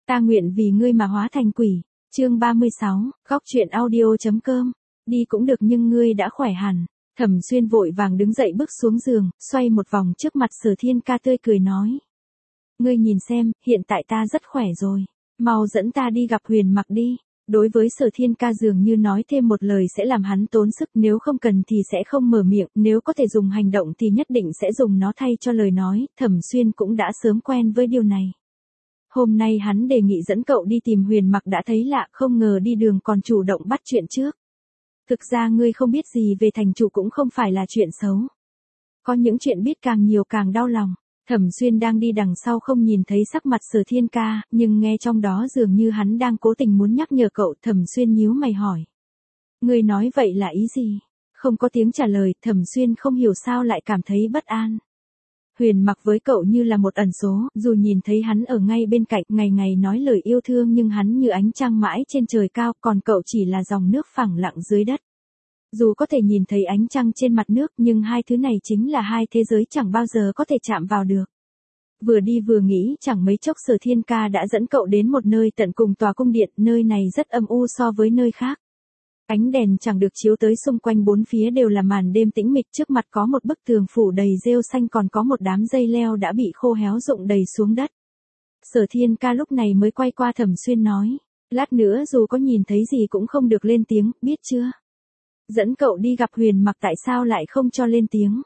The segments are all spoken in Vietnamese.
Ta nguyện vì ngươi mà hóa thành quỷ. Chương 36, góc truyện audio.com. Đi cũng được nhưng ngươi đã khỏe hẳn. Thẩm Xuyên vội vàng đứng dậy bước xuống giường, xoay một vòng trước mặt Sở Thiên Ca tươi cười nói. Ngươi nhìn xem, hiện tại ta rất khỏe rồi. Mau dẫn ta đi gặp Huyền Mặc đi. Đối với Sở Thiên Ca dường như nói thêm một lời sẽ làm hắn tốn sức, nếu không cần thì sẽ không mở miệng, nếu có thể dùng hành động thì nhất định sẽ dùng nó thay cho lời nói. Thẩm Xuyên cũng đã sớm quen với điều này. Hôm nay hắn đề nghị dẫn cậu đi tìm Huyền Mặc đã thấy lạ, không ngờ đi đường còn chủ động bắt chuyện trước. Thực ra ngươi không biết gì về thành chủ cũng không phải là chuyện xấu. Có những chuyện biết càng nhiều càng đau lòng. Thẩm Xuyên đang đi đằng sau không nhìn thấy sắc mặt Sở Thiên Ca, nhưng nghe trong đó dường như hắn đang cố tình muốn nhắc nhở cậu. Thẩm Xuyên nhíu mày hỏi. Ngươi nói vậy là ý gì? Không có tiếng trả lời, Thẩm Xuyên không hiểu sao lại cảm thấy bất an. Huyền Mặc với cậu như là một ẩn số, dù nhìn thấy hắn ở ngay bên cạnh, ngày ngày nói lời yêu thương nhưng hắn như ánh trăng mãi trên trời cao, còn cậu chỉ là dòng nước phẳng lặng dưới đất. Dù có thể nhìn thấy ánh trăng trên mặt nước, nhưng hai thứ này chính là hai thế giới chẳng bao giờ có thể chạm vào được. Vừa đi vừa nghĩ, chẳng mấy chốc Sở Thiên Ca đã dẫn cậu đến một nơi tận cùng tòa cung điện, nơi này rất âm u so với nơi khác. Ánh đèn chẳng được chiếu tới, xung quanh bốn phía đều là màn đêm tĩnh mịch, trước mặt có một bức tường phủ đầy rêu xanh, còn có một đám dây leo đã bị khô héo rụng đầy xuống đất. Sở Thiên Ca lúc này mới quay qua Thẩm Xuyên nói, lát nữa dù có nhìn thấy gì cũng không được lên tiếng, biết chưa? Dẫn cậu đi gặp Huyền Mặc tại sao lại không cho lên tiếng?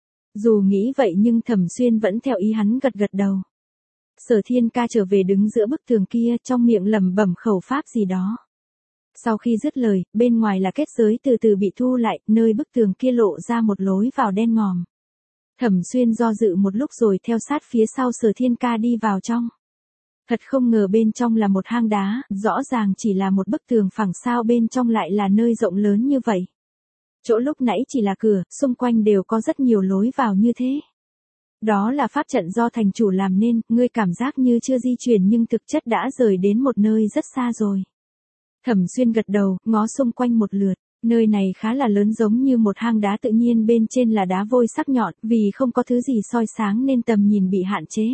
Dù nghĩ vậy nhưng Thẩm Xuyên vẫn theo ý hắn gật gật đầu. Sở Thiên Ca trở về đứng giữa bức tường kia, trong miệng lẩm bẩm khẩu pháp gì đó. Sau khi dứt lời, bên ngoài là kết giới từ từ bị thu lại, nơi bức tường kia lộ ra một lối vào đen ngòm. Thẩm Xuyên do dự một lúc rồi theo sát phía sau Sở Thiên Ca đi vào trong. Thật không ngờ bên trong là một hang đá, rõ ràng chỉ là một bức tường phẳng, sao bên trong lại là nơi rộng lớn như vậy. Chỗ lúc nãy chỉ là cửa, xung quanh đều có rất nhiều lối vào như thế. Đó là pháp trận do thành chủ làm nên, ngươi cảm giác như chưa di chuyển nhưng thực chất đã rời đến một nơi rất xa rồi. Thẩm Xuyên gật đầu, ngó xung quanh một lượt, nơi này khá là lớn, giống như một hang đá tự nhiên, bên trên là đá vôi sắc nhọn, vì không có thứ gì soi sáng nên tầm nhìn bị hạn chế.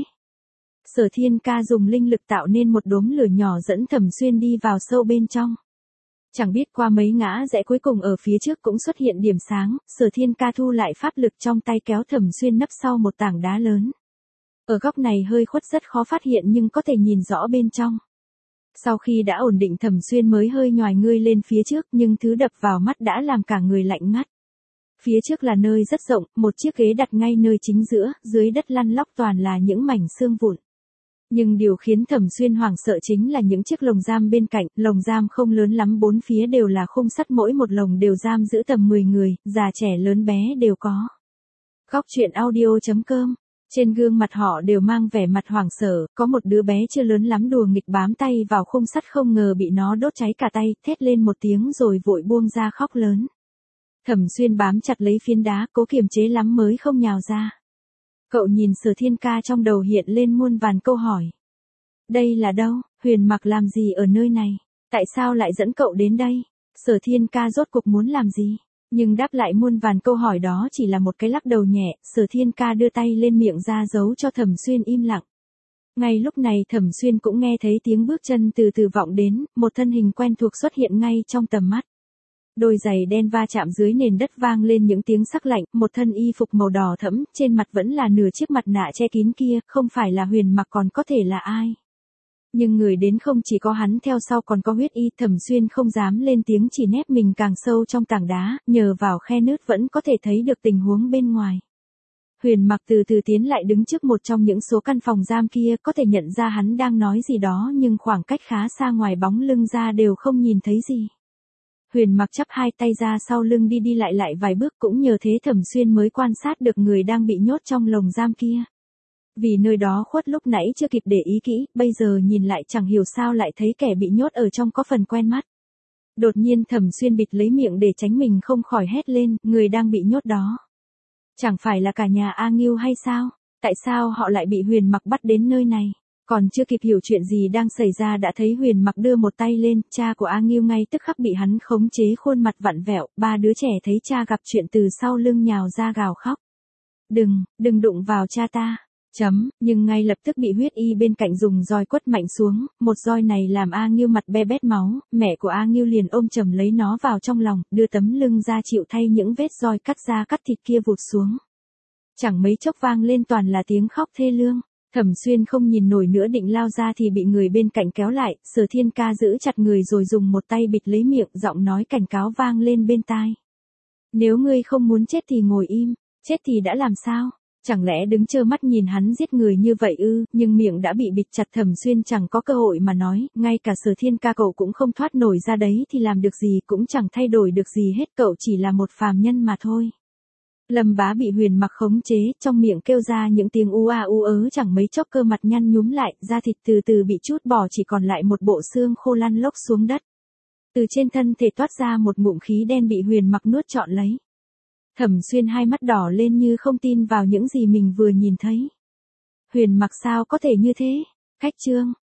Sở Thiên Ca dùng linh lực tạo nên một đốm lửa nhỏ dẫn Thẩm Xuyên đi vào sâu bên trong. Chẳng biết qua mấy ngã rẽ cuối cùng ở phía trước cũng xuất hiện điểm sáng, Sở Thiên Ca thu lại pháp lực trong tay kéo Thẩm Xuyên nấp sau một tảng đá lớn. Ở góc này hơi khuất rất khó phát hiện nhưng có thể nhìn rõ bên trong. Sau khi đã ổn định, Thẩm Xuyên mới hơi nhoài ngươi lên phía trước, nhưng thứ đập vào mắt đã làm cả người lạnh ngắt. Phía trước là nơi rất rộng, một chiếc ghế đặt ngay nơi chính giữa, dưới đất lăn lóc toàn là những mảnh xương vụn. Nhưng điều khiến Thẩm Xuyên hoảng sợ chính là những chiếc lồng giam bên cạnh, lồng giam không lớn lắm, bốn phía đều là khung sắt, mỗi một lồng đều giam giữ tầm 10 người, già trẻ lớn bé đều có. Góc truyện audio.com. Trên gương mặt họ đều mang vẻ mặt hoảng sợ, có một đứa bé chưa lớn lắm đùa nghịch bám tay vào khung sắt, không ngờ bị nó đốt cháy cả tay, thét lên một tiếng rồi vội buông ra khóc lớn. Thẩm Xuyên bám chặt lấy phiến đá, cố kiềm chế lắm mới không nhào ra. Cậu nhìn Sở Thiên Ca, trong đầu hiện lên muôn vàn câu hỏi. Đây là đâu? Huyền Mặc làm gì ở nơi này? Tại sao lại dẫn cậu đến đây? Sở Thiên Ca rốt cuộc muốn làm gì? Nhưng đáp lại muôn vàn câu hỏi đó chỉ là một cái lắc đầu nhẹ. Sở Thiên Ca đưa tay lên miệng ra dấu cho Thẩm Xuyên im lặng. Ngay lúc này Thẩm Xuyên cũng nghe thấy tiếng bước chân từ từ vọng đến, một thân hình quen thuộc xuất hiện ngay trong tầm mắt. Đôi giày đen va chạm dưới nền đất vang lên những tiếng sắc lạnh, một thân y phục màu đỏ thẫm, trên mặt vẫn là nửa chiếc mặt nạ che kín kia, không phải là Huyền Mặc còn có thể là ai. Nhưng người đến không chỉ có hắn, theo sau còn có Huyết Y. Thẩm Xuyên không dám lên tiếng, chỉ nép mình càng sâu trong tảng đá, nhờ vào khe nứt vẫn có thể thấy được tình huống bên ngoài. Huyền Mặc từ từ tiến lại đứng trước một trong những số căn phòng giam kia, có thể nhận ra hắn đang nói gì đó nhưng khoảng cách khá xa, ngoài bóng lưng ra đều không nhìn thấy gì. Huyền Mặc chắp hai tay ra sau lưng đi lại vài bước, cũng nhờ thế Thẩm Xuyên mới quan sát được người đang bị nhốt trong lồng giam kia. Vì nơi đó khuất lúc nãy chưa kịp để ý kỹ, bây giờ nhìn lại chẳng hiểu sao lại thấy kẻ bị nhốt ở trong có phần quen mắt. Đột nhiên Thẩm Xuyên bịt lấy miệng để tránh mình không khỏi hét lên, người đang bị nhốt đó. Chẳng phải là cả nhà A Ngưu hay sao? Tại sao họ lại bị Huyền Mặc bắt đến nơi này? Còn chưa kịp hiểu chuyện gì đang xảy ra đã thấy Huyền Mặc đưa một tay lên, cha của A Ngưu ngay tức khắc bị hắn khống chế, khuôn mặt vặn vẹo, ba đứa trẻ thấy cha gặp chuyện từ sau lưng nhào ra gào khóc. Đừng đụng vào cha ta. Nhưng ngay lập tức bị huyết y bên cạnh dùng roi quất mạnh xuống, một roi này làm A Nghiêu mặt be bét máu, mẹ của A Nghiêu liền ôm chầm lấy nó vào trong lòng, đưa tấm lưng ra chịu thay những vết roi cắt da cắt thịt kia vụt xuống. Chẳng mấy chốc vang lên toàn là tiếng khóc thê lương. Thẩm Xuyên không nhìn nổi nữa định lao ra thì bị người bên cạnh kéo lại, Sở Thiên Ca giữ chặt người rồi dùng một tay bịt lấy miệng, giọng nói cảnh cáo vang lên bên tai. Nếu ngươi không muốn chết thì ngồi im, chết thì đã làm sao? Chẳng lẽ đứng trơ mắt nhìn hắn giết người như vậy ư? Nhưng miệng đã bị bịt chặt, Thẩm Xuyên chẳng có cơ hội mà nói, ngay cả Sở Thiên Ca cậu cũng không thoát nổi ra đấy thì làm được gì cũng chẳng thay đổi được gì hết, cậu chỉ là một phàm nhân mà thôi. Lâm Bá bị Huyền Mặc khống chế, trong miệng kêu ra những tiếng u a u ớ, chẳng mấy chốc cơ mặt nhăn nhúm lại, da thịt từ từ bị trút bỏ, chỉ còn lại một bộ xương khô lăn lóc xuống đất. Từ trên thân thể toát ra một ngụm khí đen bị Huyền Mặc nuốt trọn lấy. Thẩm Xuyên hai mắt đỏ lên như không tin vào những gì mình vừa nhìn thấy. Huyền Mặc sao có thể như thế? Khách trương,